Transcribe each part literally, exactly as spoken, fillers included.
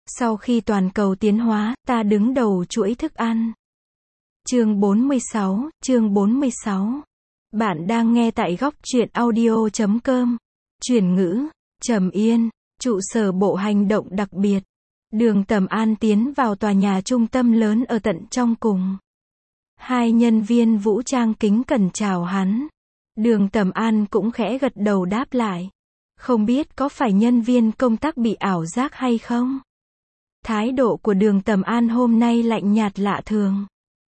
Sau khi toàn cầu tiến hóa, ta đứng đầu chuỗi thức ăn. Chương bốn mươi sáu, chương bốn mươi sáu. Bạn đang nghe tại góc truyện audio chấm com. Chuyển ngữ, Trầm Yên, trụ sở bộ hành động đặc biệt. Đường Tầm An tiến vào tòa nhà trung tâm lớn ở tận trong cùng. Hai nhân viên vũ trang kính cẩn chào hắn. Đường Tầm An cũng khẽ gật đầu đáp lại. Không biết có phải nhân viên công tác bị ảo giác hay không? Thái độ của Đường Tầm An hôm nay lạnh nhạt lạ thường.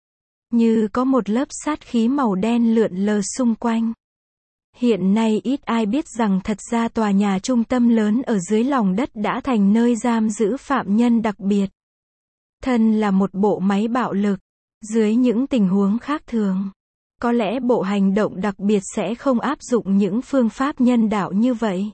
Như có một lớp sát khí màu đen lượn lờ xung quanh. Hiện nay ít ai biết rằng thật ra tòa nhà trung tâm lớn ở dưới lòng đất đã thành nơi giam giữ phạm nhân đặc biệt. Thân là một bộ máy bạo lực, dưới những tình huống khác thường, có lẽ bộ hành động đặc biệt sẽ không áp dụng những phương pháp nhân đạo như vậy.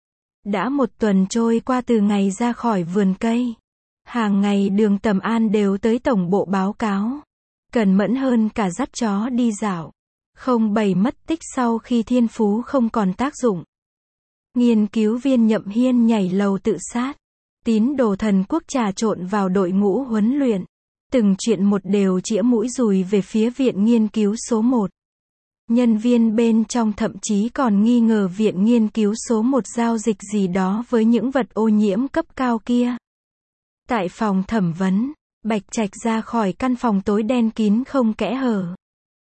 Đã một tuần trôi qua từ ngày ra khỏi vườn cây. Hàng ngày Đường Tầm An đều tới tổng bộ báo cáo. Cẩn mẫn hơn cả dắt chó đi dạo. Không bày mất tích sau khi thiên phú không còn tác dụng. Nghiên cứu viên Nhậm Hiên nhảy lầu tự sát. Tín đồ thần quốc trà trộn vào đội ngũ huấn luyện. Từng chuyện một đều chĩa mũi dùi về phía viện nghiên cứu số một. Nhân viên bên trong thậm chí còn nghi ngờ viện nghiên cứu số một giao dịch gì đó với những vật ô nhiễm cấp cao kia. Tại phòng thẩm vấn, Bạch Trạch ra khỏi căn phòng tối đen kín không kẽ hở.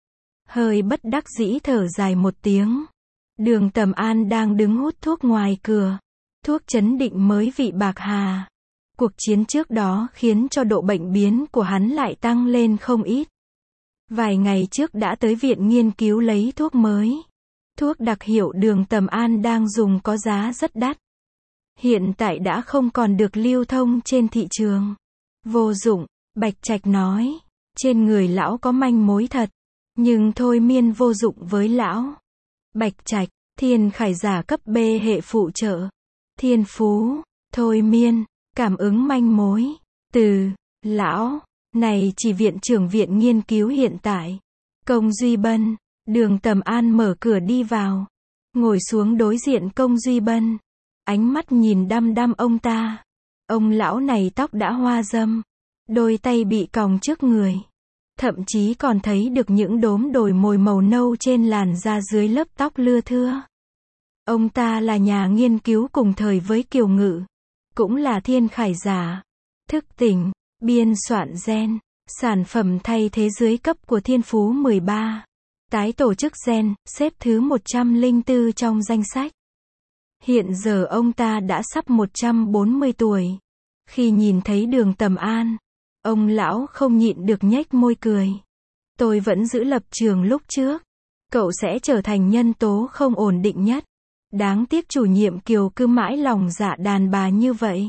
Hơi bất đắc dĩ thở dài một tiếng. Đường Tầm An đang đứng hút thuốc ngoài cửa. Thuốc chấn định mới vị bạc hà. Cuộc chiến trước đó khiến cho độ bệnh biến của hắn lại tăng lên không ít. Vài ngày trước đã tới viện nghiên cứu lấy thuốc mới. Thuốc đặc hiệu Đường Tầm An đang dùng có giá rất đắt. Hiện tại đã không còn được lưu thông trên thị trường. Vô dụng, Bạch Trạch nói. Trên người lão có manh mối thật. Nhưng thôi miên vô dụng với lão. Bạch Trạch, thiên khải giả cấp B hệ phụ trợ. Thiên phú, thôi miên, cảm ứng manh mối. Từ, lão, này chỉ viện trưởng viện nghiên cứu hiện tại. Công Duy Bân, Đường Tầm An mở cửa đi vào. Ngồi xuống đối diện Công Duy Bân. Ánh mắt nhìn đăm đăm ông ta. Ông lão này tóc đã hoa râm. Đôi tay bị còng trước người. Thậm chí còn thấy được những đốm đồi mồi màu nâu trên làn da dưới lớp tóc lưa thưa. Ông ta là nhà nghiên cứu cùng thời với Kiều Ngự. Cũng là thiên khải giả. Thức tỉnh, biên soạn gen, sản phẩm thay thế dưới cấp của thiên phú mười ba. Tái tổ chức gen, xếp thứ một trăm lẻ bốn trong danh sách. Hiện giờ ông ta đã sắp một trăm bốn mươi tuổi. Khi nhìn thấy Đường Tầm An, ông lão không nhịn được nhếch môi cười. Tôi vẫn giữ lập trường lúc trước. Cậu sẽ trở thành nhân tố không ổn định nhất. Đáng tiếc chủ nhiệm Kiều cứ mãi lòng dạ đàn bà như vậy.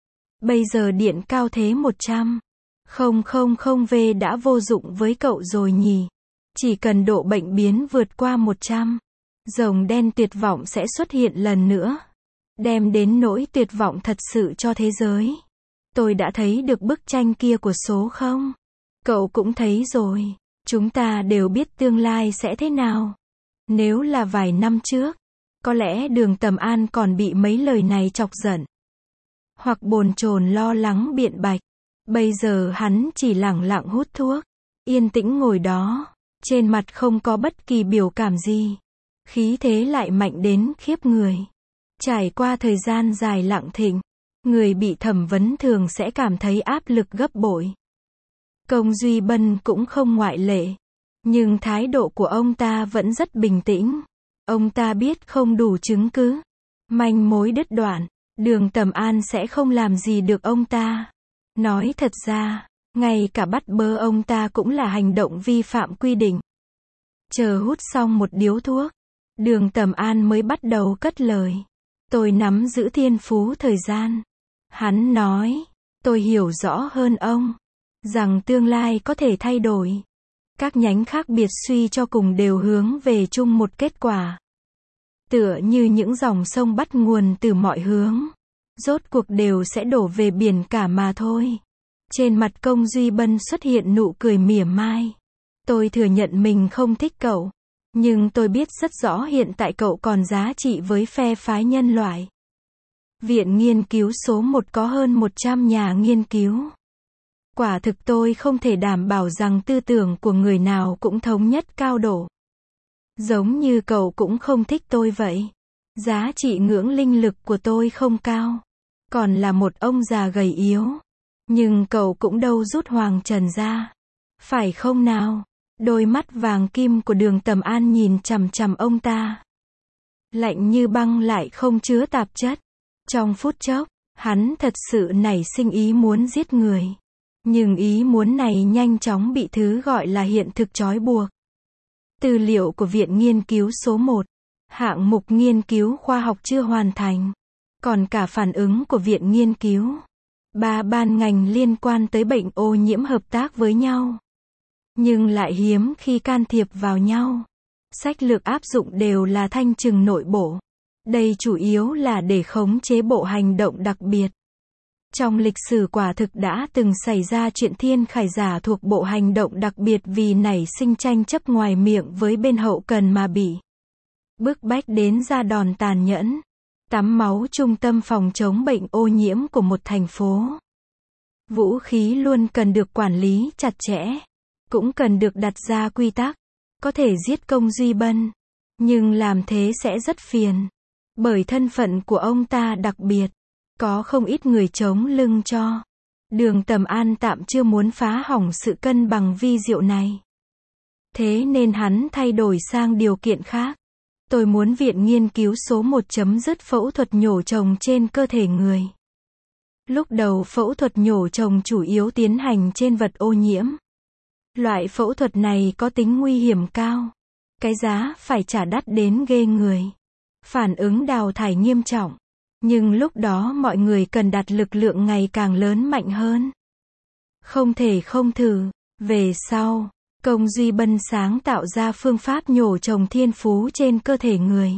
Bây giờ điện cao thế một trăm. Không không không V đã vô dụng với cậu rồi nhỉ. Chỉ cần độ bệnh biến vượt qua một trăm. Rồng đen tuyệt vọng sẽ xuất hiện lần nữa. Đem đến nỗi tuyệt vọng thật sự cho thế giới. Tôi đã thấy được bức tranh kia của số không? Cậu cũng thấy rồi. Chúng ta đều biết tương lai sẽ thế nào. Nếu là vài năm trước, có lẽ Đường Tầm An còn bị mấy lời này chọc giận. Hoặc bồn chồn lo lắng biện bạch. Bây giờ hắn chỉ lẳng lặng hút thuốc. Yên tĩnh ngồi đó. Trên mặt không có bất kỳ biểu cảm gì. Khí thế lại mạnh đến khiếp người. Trải qua thời gian dài lặng thinh, người bị thẩm vấn thường sẽ cảm thấy áp lực gấp bội. Công Duy Bân cũng không ngoại lệ. Nhưng thái độ của ông ta vẫn rất bình tĩnh. Ông ta biết không đủ chứng cứ. Manh mối đứt đoạn. Đường Tầm An sẽ không làm gì được ông ta. Nói thật ra, ngay cả bắt bớ ông ta cũng là hành động vi phạm quy định. Chờ hút xong một điếu thuốc, Đường Tầm An mới bắt đầu cất lời. Tôi nắm giữ thiên phú thời gian. Hắn nói, tôi hiểu rõ hơn ông, rằng tương lai có thể thay đổi. Các nhánh khác biệt suy cho cùng đều hướng về chung một kết quả. Tựa như những dòng sông bắt nguồn từ mọi hướng. Rốt cuộc đều sẽ đổ về biển cả mà thôi. Trên mặt Công Duy Bân xuất hiện nụ cười mỉa mai. Tôi thừa nhận mình không thích cậu. Nhưng tôi biết rất rõ hiện tại cậu còn giá trị với phe phái nhân loại. Viện nghiên cứu số một có hơn một trăm nhà nghiên cứu. Quả thực tôi không thể đảm bảo rằng tư tưởng của người nào cũng thống nhất cao độ. Giống như cậu cũng không thích tôi vậy. Giá trị ngưỡng linh lực của tôi không cao. Còn là một ông già gầy yếu. Nhưng cậu cũng đâu rút hoàng trần ra. Phải không nào? Đôi mắt vàng kim của Đường Tầm An nhìn chằm chằm ông ta. Lạnh như băng lại không chứa tạp chất. Trong phút chốc, hắn thật sự nảy sinh ý muốn giết người. Nhưng ý muốn này nhanh chóng bị thứ gọi là hiện thực trói buộc. Tư liệu của Viện Nghiên cứu số một. Hạng mục nghiên cứu khoa học chưa hoàn thành. Còn cả phản ứng của Viện Nghiên cứu. Ba ban ngành liên quan tới bệnh ô nhiễm hợp tác với nhau. Nhưng lại hiếm khi can thiệp vào nhau. Sách lược áp dụng đều là thanh trừng nội bộ. Đây chủ yếu là để khống chế bộ hành động đặc biệt. Trong lịch sử quả thực đã từng xảy ra chuyện Thiên Khải Giả thuộc bộ hành động đặc biệt vì nảy sinh tranh chấp ngoài miệng với bên hậu cần mà bị bức bách đến ra đòn tàn nhẫn. Tắm máu trung tâm phòng chống bệnh ô nhiễm của một thành phố. Vũ khí luôn cần được quản lý chặt chẽ. Cũng cần được đặt ra quy tắc. Có thể giết Công Duy Bân. Nhưng làm thế sẽ rất phiền. Bởi thân phận của ông ta đặc biệt. Có không ít người chống lưng cho. Đường Tầm An tạm chưa muốn phá hỏng sự cân bằng vi diệu này. Thế nên hắn thay đổi sang điều kiện khác. Tôi muốn Viện Nghiên cứu số một chấm dứt phẫu thuật nhổ trồng trên cơ thể người. Lúc đầu phẫu thuật nhổ trồng chủ yếu tiến hành trên vật ô nhiễm. Loại phẫu thuật này có tính nguy hiểm cao. Cái giá phải trả đắt đến ghê người. Phản ứng đào thải nghiêm trọng. Nhưng lúc đó mọi người cần đặt lực lượng ngày càng lớn mạnh hơn. Không thể không thử. Về sau, Công Duy Bân sáng tạo ra phương pháp nhổ trồng thiên phú trên cơ thể người.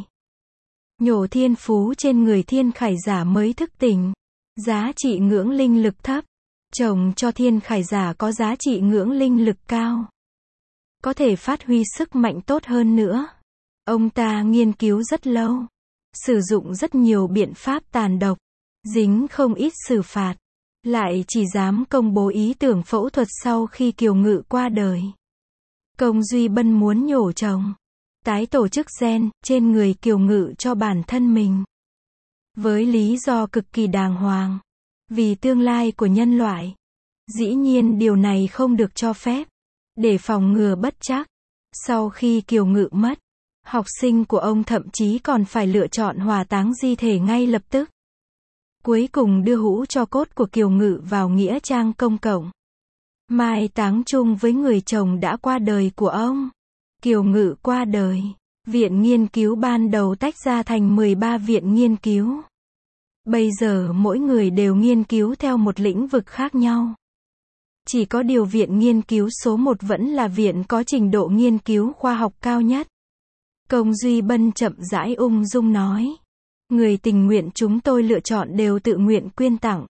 Nhổ thiên phú trên người Thiên Khải Giả mới thức tỉnh. Giá trị ngưỡng linh lực thấp. Trồng cho Thiên Khải Giả có giá trị ngưỡng linh lực cao. Có thể phát huy sức mạnh tốt hơn nữa. Ông ta nghiên cứu rất lâu. Sử dụng rất nhiều biện pháp tàn độc. Dính không ít xử phạt. Lại chỉ dám công bố ý tưởng phẫu thuật sau khi Kiều Ngự qua đời. Công Duy Bân muốn nhổ trồng. Tái tổ chức gen trên người Kiều Ngự cho bản thân mình. Với lý do cực kỳ đàng hoàng. Vì tương lai của nhân loại. Dĩ nhiên điều này không được cho phép. Để phòng ngừa bất trắc. Sau khi Kiều Ngự mất. Học sinh của ông thậm chí còn phải lựa chọn hỏa táng di thể ngay lập tức. Cuối cùng đưa hũ tro cốt của Kiều Ngự vào nghĩa trang công cộng. Mai táng chung với người chồng đã qua đời của ông. Kiều Ngự qua đời. Viện nghiên cứu ban đầu tách ra thành mười ba viện nghiên cứu. Bây giờ mỗi người đều nghiên cứu theo một lĩnh vực khác nhau. Chỉ có điều Viện Nghiên cứu số một vẫn là viện có trình độ nghiên cứu khoa học cao nhất. Công Duy Bân chậm rãi ung dung nói. Người tình nguyện chúng tôi lựa chọn đều tự nguyện quyên tặng.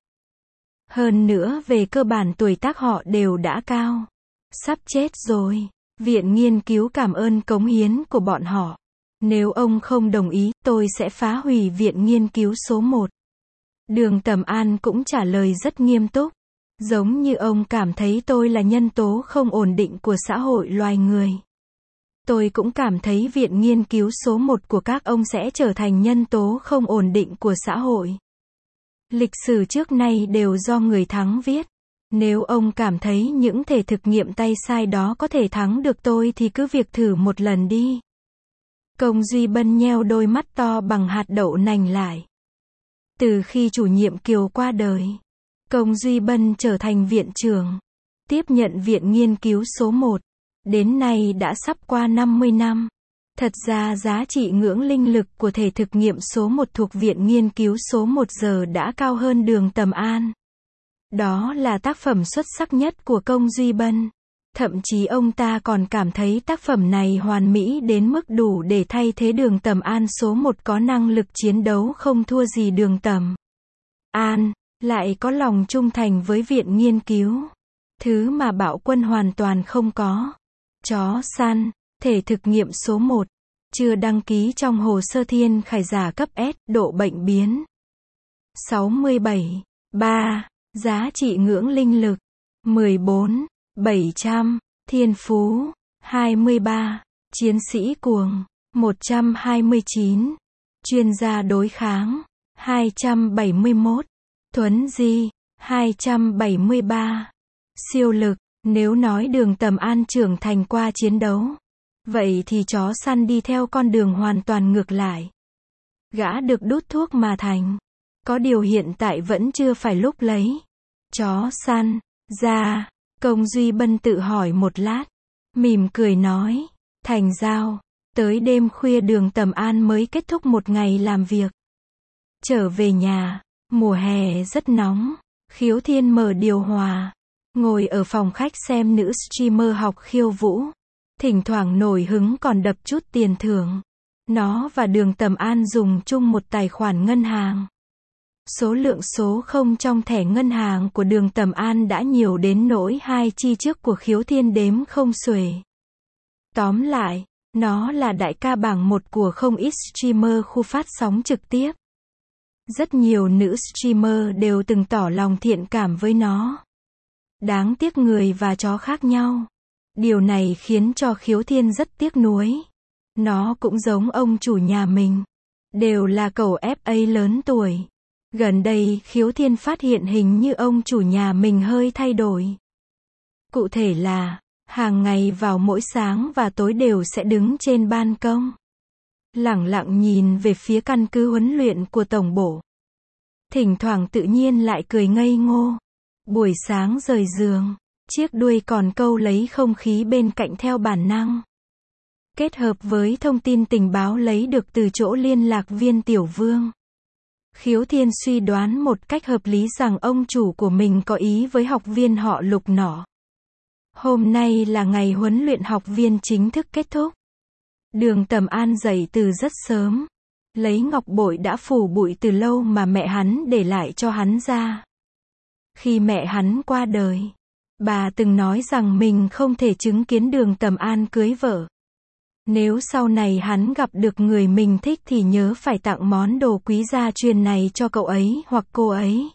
Hơn nữa về cơ bản tuổi tác họ đều đã cao. Sắp chết rồi. Viện nghiên cứu cảm ơn cống hiến của bọn họ. Nếu ông không đồng ý, tôi sẽ phá hủy Viện Nghiên cứu số một. Đường Tầm An cũng trả lời rất nghiêm túc. Giống như ông cảm thấy tôi là nhân tố không ổn định của xã hội loài người. Tôi cũng cảm thấy Viện Nghiên cứu số một của các ông sẽ trở thành nhân tố không ổn định của xã hội. Lịch sử trước nay đều do người thắng viết. Nếu ông cảm thấy những thể thực nghiệm tay sai đó có thể thắng được tôi thì cứ việc thử một lần đi. Công Duy Bân nheo đôi mắt to bằng hạt đậu nành lại. Từ khi chủ nhiệm Kiều qua đời, Công Duy Bân trở thành viện trưởng, tiếp nhận Viện Nghiên cứu số một. Đến nay đã sắp qua năm mươi năm. Thật ra giá trị ngưỡng linh lực của thể thực nghiệm số một thuộc Viện Nghiên cứu số một giờ đã cao hơn Đường Tầm An. Đó là tác phẩm xuất sắc nhất của Công Duy Bân. Thậm chí ông ta còn cảm thấy tác phẩm này hoàn mỹ đến mức đủ để thay thế Đường Tầm An số một có năng lực chiến đấu không thua gì Đường Tầm An, lại có lòng trung thành với Viện Nghiên cứu. Thứ mà Bạo Quân hoàn toàn không có. Chó săn, thể thực nghiệm số một, chưa đăng ký trong hồ sơ Thiên Khải Giả cấp S, độ bệnh biến. sáu mươi bảy. ba. Giá trị ngưỡng linh lực. mười bốn. bảy trăm. Thiên phú. hai mươi ba. Chiến sĩ cuồng. một trăm hai mươi chín. Chuyên gia đối kháng. hai trăm bảy mươi mốt. Thuấn di. hai trăm bảy mươi ba. Siêu lực. Nếu nói Đường Tầm An trưởng thành qua chiến đấu, vậy thì chó săn đi theo con đường hoàn toàn ngược lại. Gã được đút thuốc mà thành. Có điều hiện tại vẫn chưa phải lúc lấy chó săn ra. Công Duy Bân tự hỏi một lát, mỉm cười nói, thành giao. Tới đêm khuya Đường Tầm An mới kết thúc một ngày làm việc. Trở về nhà, mùa hè rất nóng. Khiếu Thiên mở điều hòa, ngồi ở phòng khách xem nữ streamer học khiêu vũ. Thỉnh thoảng nổi hứng còn đập chút tiền thưởng. Nó và Đường Tầm An dùng chung một tài khoản ngân hàng. Số lượng số không trong thẻ ngân hàng của Đường Tầm An đã nhiều đến nỗi hai chi trước của Khiếu Thiên đếm không xuể. Tóm lại, nó là đại ca bảng một của không ít streamer khu phát sóng trực tiếp. Rất nhiều nữ streamer đều từng tỏ lòng thiện cảm với nó. Đáng tiếc người và chó khác nhau. Điều này khiến cho Khiếu Thiên rất tiếc nuối. Nó cũng giống ông chủ nhà mình. Đều là cẩu ép a lớn tuổi. Gần đây Khiếu Thiên phát hiện hình như ông chủ nhà mình hơi thay đổi. Cụ thể là, hàng ngày vào mỗi sáng và tối đều sẽ đứng trên ban công. Lẳng lặng nhìn về phía căn cứ huấn luyện của tổng bộ. Thỉnh thoảng tự nhiên lại cười ngây ngô. Buổi sáng rời giường, chiếc đuôi còn câu lấy không khí bên cạnh theo bản năng. Kết hợp với thông tin tình báo lấy được từ chỗ liên lạc viên Tiểu Vương, Khiếu Thiên suy đoán một cách hợp lý rằng ông chủ của mình có ý với học viên họ Lục nọ. Hôm nay là ngày huấn luyện học viên chính thức kết thúc. Đường Tầm An dậy từ rất sớm, lấy ngọc bội đã phủ bụi từ lâu mà mẹ hắn để lại cho hắn ra. Khi mẹ hắn qua đời, bà từng nói rằng mình không thể chứng kiến Đường Tầm An cưới vợ. Nếu sau này hắn gặp được người mình thích thì nhớ phải tặng món đồ quý gia truyền này cho cậu ấy hoặc cô ấy.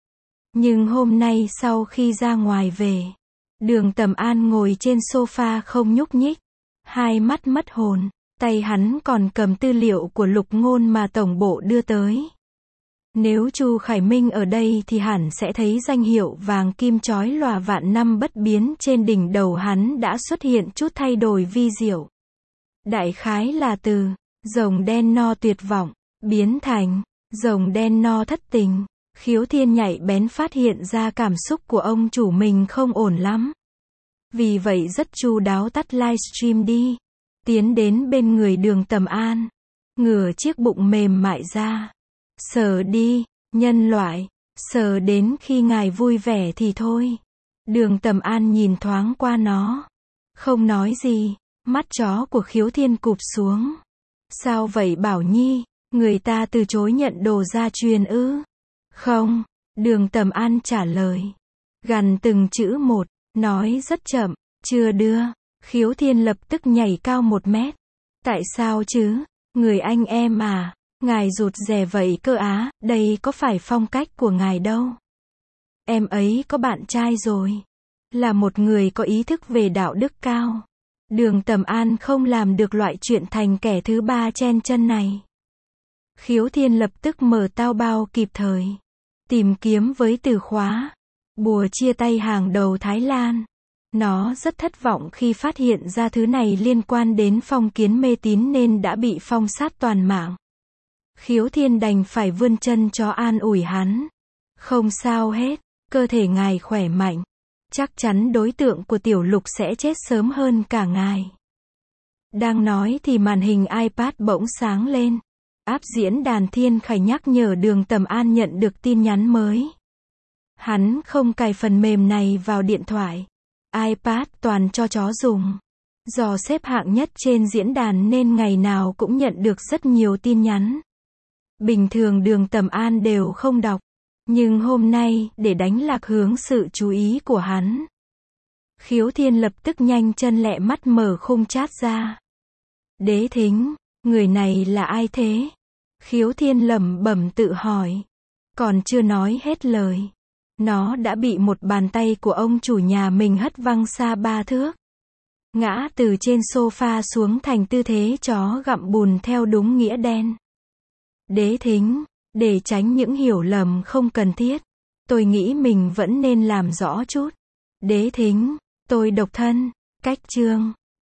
Nhưng hôm nay sau khi ra ngoài về, Đường Tầm An ngồi trên sofa không nhúc nhích, hai mắt mất hồn, tay hắn còn cầm tư liệu của Lục Ngôn mà tổng bộ đưa tới. Nếu Chu Khải Minh ở đây thì hẳn sẽ thấy danh hiệu vàng kim chói lòa vạn năm bất biến trên đỉnh đầu hắn đã xuất hiện chút thay đổi vi diệu. Đại khái là từ rồng đen no tuyệt vọng biến thành rồng đen no thất tình. Khiếu Thiên nhạy bén phát hiện ra cảm xúc của ông chủ mình không ổn lắm. Vì vậy rất chu đáo tắt livestream đi, tiến đến bên người Đường Tầm An, ngửa chiếc bụng mềm mại ra. Sờ đi, nhân loại, sờ đến khi ngài vui vẻ thì thôi. Đường Tầm An nhìn thoáng qua nó, không nói gì. Mắt chó của Khiếu Thiên cụp xuống. Sao vậy Bảo Nhi, người ta từ chối nhận đồ gia truyền ư? Không, Đường Tầm An trả lời. Gằn từng chữ một, nói rất chậm, chưa đưa. Khiếu Thiên lập tức nhảy cao một mét. Tại sao chứ, người anh em à, ngài rụt rè vậy cơ á, đây có phải phong cách của ngài đâu. Em ấy có bạn trai rồi, là một người có ý thức về đạo đức cao. Đường Tầm An không làm được loại chuyện thành kẻ thứ ba chen chân này. Khiếu Thiên lập tức mở tao bao kịp thời. Tìm kiếm với từ khóa bùa chia tay hàng đầu Thái Lan. Nó rất thất vọng khi phát hiện ra thứ này liên quan đến phong kiến mê tín nên đã bị phong sát toàn mạng. Khiếu Thiên đành phải vươn chân cho an ủi hắn. Không sao hết, cơ thể ngài khỏe mạnh. Chắc chắn đối tượng của Tiểu Lục sẽ chết sớm hơn cả ngài. Đang nói thì màn hình iPad bỗng sáng lên. App diễn đàn Thiên Khải nhắc nhở Đường Tầm An nhận được tin nhắn mới. Hắn không cài phần mềm này vào điện thoại. iPad toàn cho chó dùng. Do xếp hạng nhất trên diễn đàn nên ngày nào cũng nhận được rất nhiều tin nhắn. Bình thường Đường Tầm An đều không đọc. Nhưng hôm nay, để đánh lạc hướng sự chú ý của hắn, Khiếu Thiên lập tức nhanh chân lẹ mắt mở khung chat ra. Đế Thính, người này là ai thế? Khiếu Thiên lẩm bẩm tự hỏi. Còn chưa nói hết lời, nó đã bị một bàn tay của ông chủ nhà mình hất văng xa ba thước. Ngã từ trên sofa xuống thành tư thế chó gặm bùn theo đúng nghĩa đen. Đế Thính, để tránh những hiểu lầm không cần thiết, tôi nghĩ mình vẫn nên làm rõ chút. Đế Thính, tôi độc thân, cách chương.